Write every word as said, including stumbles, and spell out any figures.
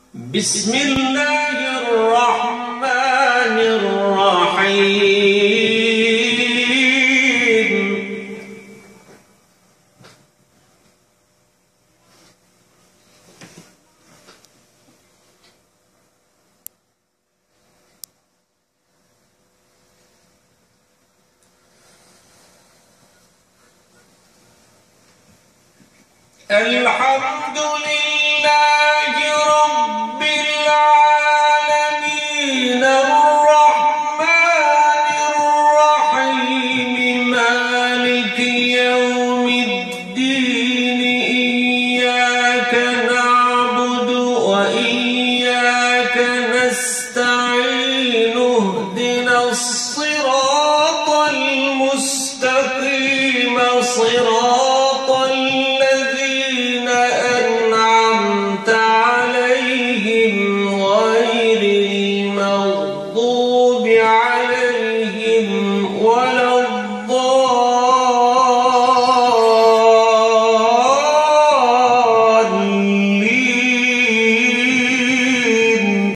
بسم الله الرحمن الرحيم. الحمد لله رب العالمين الرحمن الرحيم مالك يوم الدين إياك نعبد وإياك نستعين اهدنا الصراط المستقيم صراط الذين أنعمت عليهم غير المغضوب